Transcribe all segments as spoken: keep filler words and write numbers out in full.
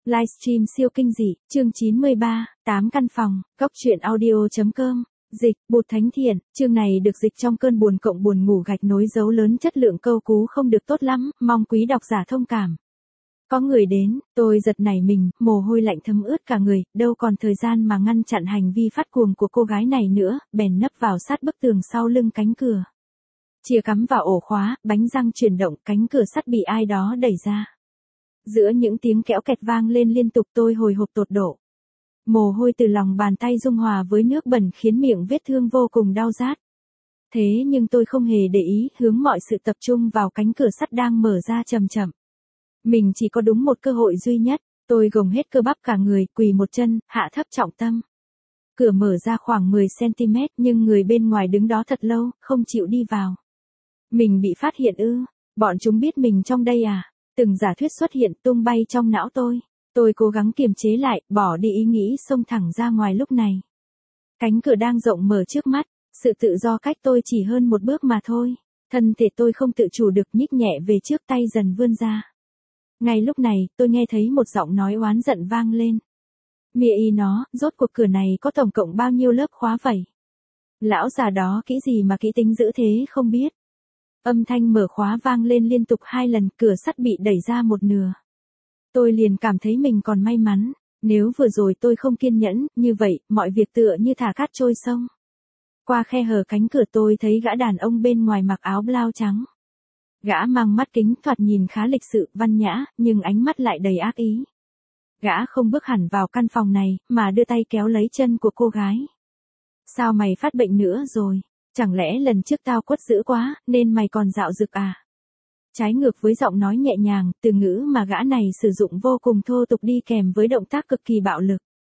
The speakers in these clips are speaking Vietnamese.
Livestream siêu kinh dị, chương chín mươi ba, tám căn phòng, góc truyện audio.com. Dịch, Bụt Thánh Thiện, chương này được dịch trong cơn buồn cộng buồn ngủ gạch nối dấu lớn chất lượng câu cú không được tốt lắm, mong quý độc giả thông cảm. Có người đến, tôi giật nảy mình, mồ hôi lạnh thấm ướt cả người, đâu còn thời gian mà ngăn chặn hành vi phát cuồng của cô gái này nữa, bèn nấp vào sát bức tường sau lưng cánh cửa. Chìa cắm vào ổ khóa, bánh răng chuyển động, cánh cửa sắt bị ai đó đẩy ra. Giữa những tiếng kéo kẹt vang lên liên tục tôi hồi hộp tột độ. Mồ hôi từ lòng bàn tay dung hòa với nước bẩn khiến miệng vết thương vô cùng đau rát. Thế nhưng tôi không hề để ý, hướng mọi sự tập trung vào cánh cửa sắt đang mở ra chậm chậm. Mình chỉ có đúng một cơ hội duy nhất, tôi gồng hết cơ bắp cả người, quỳ một chân, hạ thấp trọng tâm. Cửa mở ra khoảng mười xăng ti mét nhưng người bên ngoài đứng đó thật lâu, không chịu đi vào. Mình bị phát hiện ư, bọn chúng biết mình trong đây à? Từng giả thuyết xuất hiện tung bay trong não tôi. Tôi cố gắng kiềm chế lại, bỏ đi ý nghĩ xông thẳng ra ngoài lúc này. Cánh cửa đang rộng mở trước mắt, sự tự do cách tôi chỉ hơn một bước mà thôi. Thân thể tôi không tự chủ được nhích nhẹ về trước, tay dần vươn ra. Ngay lúc này, tôi nghe thấy một giọng nói oán giận vang lên. Mẹ y nó, rốt cuộc cửa này có tổng cộng bao nhiêu lớp khóa vậy? Lão già đó kỹ gì mà kỹ tính dữ thế không biết. Âm thanh mở khóa vang lên liên tục hai lần, cửa sắt bị đẩy ra một nửa. Tôi liền cảm thấy mình còn may mắn, nếu vừa rồi tôi không kiên nhẫn, như vậy, mọi việc tựa như thả cát trôi sông. Qua khe hở cánh cửa tôi thấy gã đàn ông bên ngoài mặc áo blau trắng. Gã mang mắt kính thoạt nhìn khá lịch sự, văn nhã, nhưng ánh mắt lại đầy ác ý. Gã không bước hẳn vào căn phòng này, mà đưa tay kéo lấy chân của cô gái. Sao mày phát bệnh nữa rồi? Chẳng lẽ lần trước tao quất dữ quá, nên mày còn dạo dực à? Trái ngược với giọng nói nhẹ nhàng, từ ngữ mà gã này sử dụng vô cùng thô tục đi kèm với động tác cực kỳ bạo lực.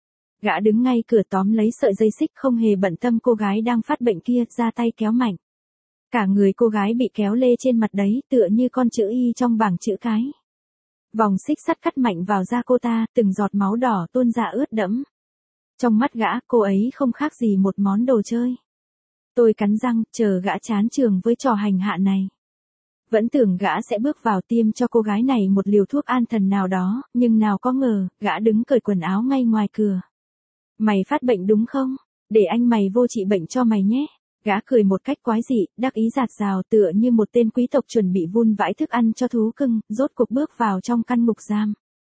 Gã đứng ngay cửa tóm lấy sợi dây xích không hề bận tâm cô gái đang phát bệnh kia, ra tay kéo mạnh. Cả người cô gái bị kéo lê trên mặt đấy, tựa như con chữ Y trong bảng chữ cái. Vòng xích sắt cắt mạnh vào da cô ta, từng giọt máu đỏ tuôn ra ướt đẫm. Trong mắt gã, cô ấy không khác gì một món đồ chơi. Tôi cắn răng, chờ gã chán chường với trò hành hạ này. Vẫn tưởng gã sẽ bước vào tiêm cho cô gái này một liều thuốc an thần nào đó, nhưng nào có ngờ, gã đứng cởi quần áo ngay ngoài cửa. Mày phát bệnh đúng không? Để anh mày vô trị bệnh cho mày nhé. Gã cười một cách quái dị, đắc ý dạt dào tựa như một tên quý tộc chuẩn bị vun vãi thức ăn cho thú cưng, rốt cuộc bước vào trong căn ngục giam.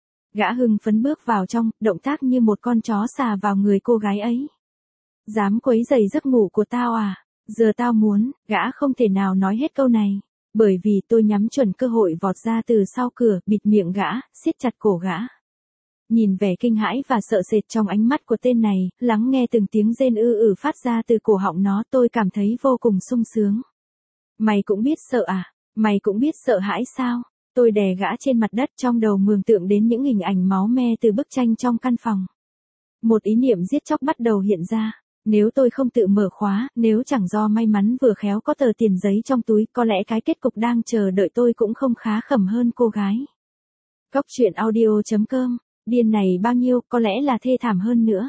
Gã hưng phấn bước vào trong, động tác như một con chó sà vào người cô gái ấy. Dám quấy rầy giấc ngủ của tao à? Giờ tao muốn, gã không thể nào nói hết câu này. Bởi vì tôi nhắm chuẩn cơ hội vọt ra từ sau cửa, bịt miệng gã, siết chặt cổ gã. Nhìn vẻ kinh hãi và sợ sệt trong ánh mắt của tên này, lắng nghe từng tiếng rên ư ử phát ra từ cổ họng nó, tôi cảm thấy vô cùng sung sướng. Mày cũng biết sợ à? Mày cũng biết sợ hãi sao? Tôi đè gã trên mặt đất, trong đầu mường tượng đến những hình ảnh máu me từ bức tranh trong căn phòng. Một ý niệm giết chóc bắt đầu hiện ra. Nếu tôi không tự mở khóa, nếu chẳng do may mắn vừa khéo có tờ tiền giấy trong túi, có lẽ cái kết cục đang chờ đợi tôi cũng không khá khẩm hơn cô gái. Góc truyện audio.com, điên này bao nhiêu, có lẽ là thê thảm hơn nữa.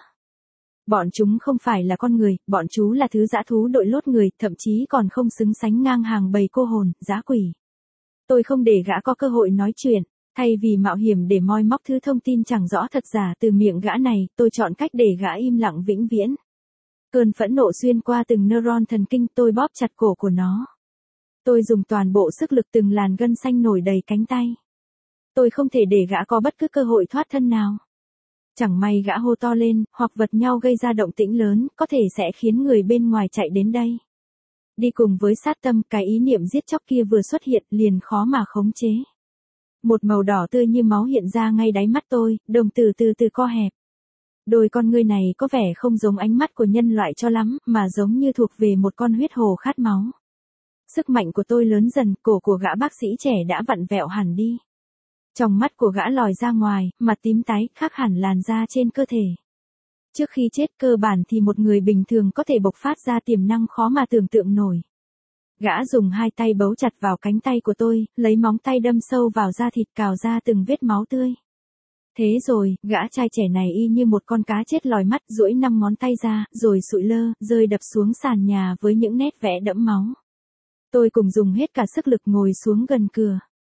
Bọn chúng không phải là con người, bọn chú là thứ dã thú đội lốt người, thậm chí còn không xứng sánh ngang hàng bầy cô hồn, dã quỷ. Tôi không để gã có cơ hội nói chuyện, thay vì mạo hiểm để moi móc thứ thông tin chẳng rõ thật giả từ miệng gã này, tôi chọn cách để gã im lặng vĩnh viễn. Cơn phẫn nộ xuyên qua từng neuron thần kinh, tôi bóp chặt cổ của nó. Tôi dùng toàn bộ sức lực, từng làn gân xanh nổi đầy cánh tay. Tôi không thể để gã có bất cứ cơ hội thoát thân nào. Chẳng may gã hô to lên, hoặc vật nhau gây ra động tĩnh lớn, có thể sẽ khiến người bên ngoài chạy đến đây. Đi cùng với sát tâm, cái ý niệm giết chóc kia vừa xuất hiện, liền khó mà khống chế. Một màu đỏ tươi như máu hiện ra ngay đáy mắt tôi, đồng tử từ từ co hẹp. Đôi con ngươi này có vẻ không giống ánh mắt của nhân loại cho lắm, mà giống như thuộc về một con huyết hồ khát máu. Sức mạnh của tôi lớn dần, cổ của gã bác sĩ trẻ đã vặn vẹo hẳn đi. Trong mắt của gã lòi ra ngoài, mặt tím tái, khác hẳn làn da trên cơ thể. Trước khi chết cơ bản thì một người bình thường có thể bộc phát ra tiềm năng khó mà tưởng tượng nổi. Gã dùng hai tay bấu chặt vào cánh tay của tôi, lấy móng tay đâm sâu vào da thịt, cào ra từng vết máu tươi. Thế rồi, gã trai trẻ này y như một con cá chết lòi mắt, duỗi năm ngón tay ra, rồi sụi lơ, rơi đập xuống sàn nhà với những nét vẽ đẫm máu. Tôi cùng dùng hết cả sức lực ngồi xuống gần cửa.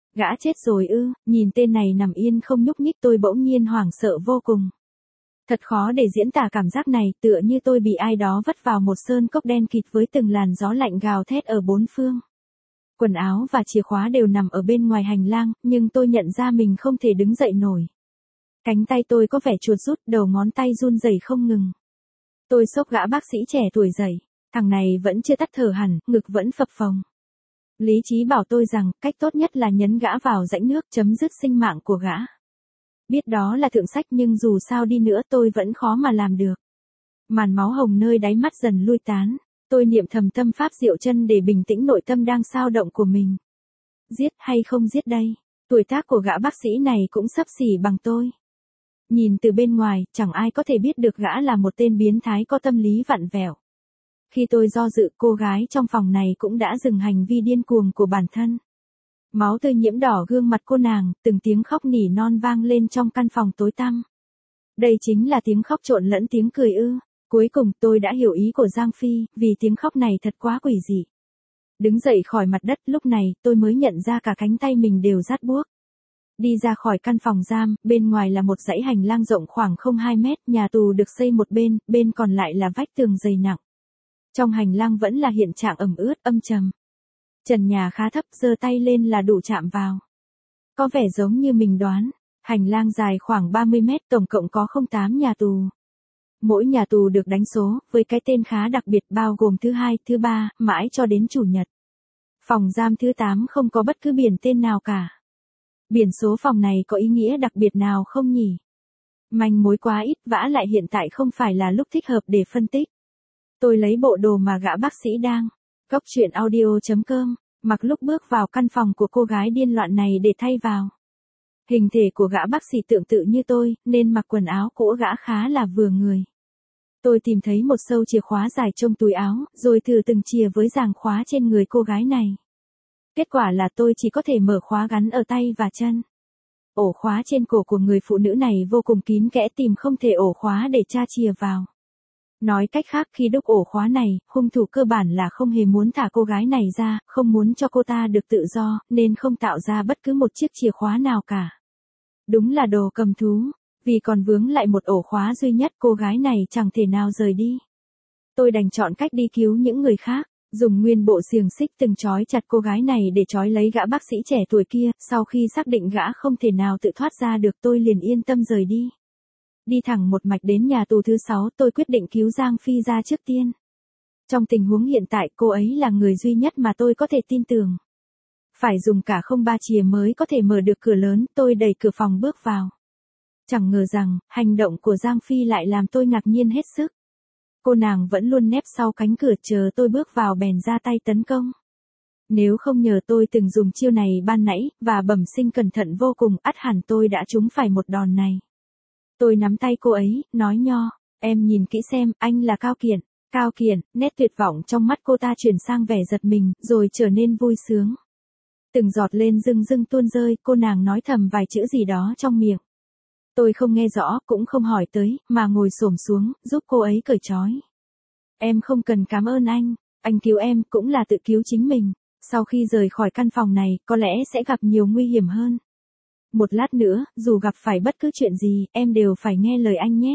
Gã chết rồi ư? Nhìn tên này nằm yên không nhúc nhích tôi bỗng nhiên hoảng sợ vô cùng. Thật khó để diễn tả cảm giác này, tựa như tôi bị ai đó vất vào một sơn cốc đen kịt với từng làn gió lạnh gào thét ở bốn phương. Quần áo và chìa khóa đều nằm ở bên ngoài hành lang, nhưng tôi nhận ra mình không thể đứng dậy nổi. Cánh tay tôi có vẻ chuột rút, đầu ngón tay run rẩy không ngừng. Tôi xốc gã bác sĩ trẻ tuổi dậy, thằng này vẫn chưa tắt thở hẳn, ngực vẫn phập phồng. Lý trí bảo tôi rằng, cách tốt nhất là nhấn gã vào rãnh nước chấm dứt sinh mạng của gã. Biết đó là thượng sách nhưng dù sao đi nữa tôi vẫn khó mà làm được. Màn máu hồng nơi đáy mắt dần lui tán, tôi niệm thầm tâm pháp diệu chân để bình tĩnh nội tâm đang xao động của mình. Giết hay không giết đây? Tuổi tác của gã bác sĩ này cũng xấp xỉ bằng tôi. Nhìn từ bên ngoài, chẳng ai có thể biết được gã là một tên biến thái có tâm lý vặn vẹo. Khi tôi do dự, cô gái trong phòng này cũng đã dừng hành vi điên cuồng của bản thân. Máu tươi nhiễm đỏ gương mặt cô nàng, từng tiếng khóc nỉ non vang lên trong căn phòng tối tăm. Đây chính là tiếng khóc trộn lẫn tiếng cười ư. Cuối cùng tôi đã hiểu ý của Giang Phi, vì tiếng khóc này thật quá quỷ dị. Đứng dậy khỏi mặt đất, lúc này tôi mới nhận ra cả cánh tay mình đều rát buốt. Đi ra khỏi căn phòng giam, bên ngoài là một dãy hành lang rộng khoảng không hai mét, nhà tù được xây một bên, bên còn lại là vách tường dày nặng. Trong hành lang vẫn là hiện trạng ẩm ướt, âm trầm. Trần nhà khá thấp, giơ tay lên là đủ chạm vào. Có vẻ giống như mình đoán, hành lang dài khoảng ba mươi mét, tổng cộng có không tám nhà tù. Mỗi nhà tù được đánh số, với cái tên khá đặc biệt bao gồm thứ hai, thứ ba, mãi cho đến chủ nhật. Phòng giam thứ tám không có bất cứ biển tên nào cả. Biển số phòng này có ý nghĩa đặc biệt nào không nhỉ? Manh mối quá ít, vả lại hiện tại không phải là lúc thích hợp để phân tích. Tôi lấy bộ đồ mà gã bác sĩ đang, góc truyện audio chấm com, mặc lúc bước vào căn phòng của cô gái điên loạn này để thay vào. Hình thể của gã bác sĩ tương tự như tôi, nên mặc quần áo của gã khá là vừa người. Tôi tìm thấy một sâu chìa khóa dài trong túi áo, rồi thử từng chìa với giàng khóa trên người cô gái này. Kết quả là tôi chỉ có thể mở khóa gắn ở tay và chân. Ổ khóa trên cổ của người phụ nữ này vô cùng kín kẽ, tìm không thể ổ khóa để tra chìa vào. Nói cách khác, khi đúc ổ khóa này, hung thủ cơ bản là không hề muốn thả cô gái này ra, không muốn cho cô ta được tự do, nên không tạo ra bất cứ một chiếc chìa khóa nào cả. Đúng là đồ cầm thú, vì còn vướng lại một ổ khóa duy nhất, cô gái này chẳng thể nào rời đi. Tôi đành chọn cách đi cứu những người khác, dùng nguyên bộ xiềng xích từng trói chặt cô gái này để trói lấy gã bác sĩ trẻ tuổi kia. Sau khi xác định gã không thể nào tự thoát ra được, tôi liền yên tâm rời đi. Đi thẳng một mạch đến nhà tù thứ sáu, tôi quyết định cứu Giang Phi ra trước tiên. Trong tình huống hiện tại, cô ấy là người duy nhất mà tôi có thể tin tưởng. Phải dùng cả không ba chìa mới có thể mở được cửa lớn, tôi đẩy cửa phòng bước vào. Chẳng ngờ rằng, hành động của Giang Phi lại làm tôi ngạc nhiên hết sức. Cô nàng vẫn luôn nép sau cánh cửa chờ tôi bước vào bèn ra tay tấn công. Nếu không nhờ tôi từng dùng chiêu này ban nãy, và bẩm sinh cẩn thận vô cùng, ắt hẳn tôi đã trúng phải một đòn này. Tôi nắm tay cô ấy, nói nho, em nhìn kỹ xem, anh là Cao Kiển. Cao Kiển, nét tuyệt vọng trong mắt cô ta chuyển sang vẻ giật mình, rồi trở nên vui sướng. Từng giọt lên rưng rưng tuôn rơi, cô nàng nói thầm vài chữ gì đó trong miệng. Tôi không nghe rõ, cũng không hỏi tới, mà ngồi xổm xuống, giúp cô ấy cởi trói. Em không cần cảm ơn anh, anh cứu em cũng là tự cứu chính mình. Sau khi rời khỏi căn phòng này, có lẽ sẽ gặp nhiều nguy hiểm hơn. Một lát nữa, dù gặp phải bất cứ chuyện gì, em đều phải nghe lời anh nhé.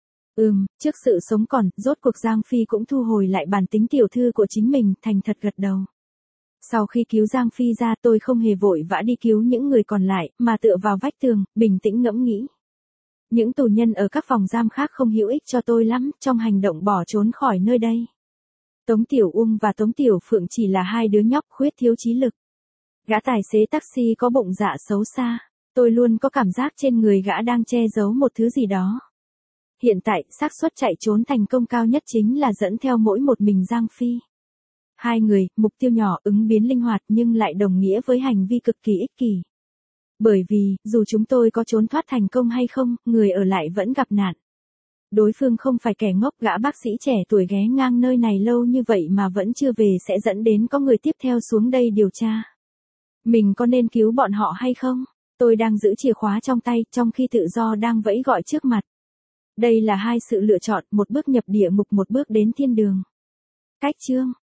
Ừm, trước sự sống còn, rốt cuộc Giang Phi cũng thu hồi lại bản tính tiểu thư của chính mình, thành thật gật đầu. Sau khi cứu Giang Phi ra, tôi không hề vội vã đi cứu những người còn lại, mà tựa vào vách tường, bình tĩnh ngẫm nghĩ. Những tù nhân ở các phòng giam khác không hữu ích cho tôi lắm, trong hành động bỏ trốn khỏi nơi đây. Tống Tiểu Uông và Tống Tiểu Phượng chỉ là hai đứa nhóc khuyết thiếu trí lực. Gã tài xế taxi có bụng dạ xấu xa, tôi luôn có cảm giác trên người gã đang che giấu một thứ gì đó. Hiện tại, xác suất chạy trốn thành công cao nhất chính là dẫn theo mỗi một mình Giang Phi. Hai người, mục tiêu nhỏ, ứng biến linh hoạt nhưng lại đồng nghĩa với hành vi cực kỳ ích kỷ. Bởi vì, dù chúng tôi có trốn thoát thành công hay không, người ở lại vẫn gặp nạn. Đối phương không phải kẻ ngốc, gã bác sĩ trẻ tuổi ghé ngang nơi này lâu như vậy mà vẫn chưa về sẽ dẫn đến có người tiếp theo xuống đây điều tra. Mình có nên cứu bọn họ hay không? Tôi đang giữ chìa khóa trong tay, trong khi tự do đang vẫy gọi trước mặt. Đây là hai sự lựa chọn, một bước nhập địa ngục, một bước đến thiên đường. Cách chương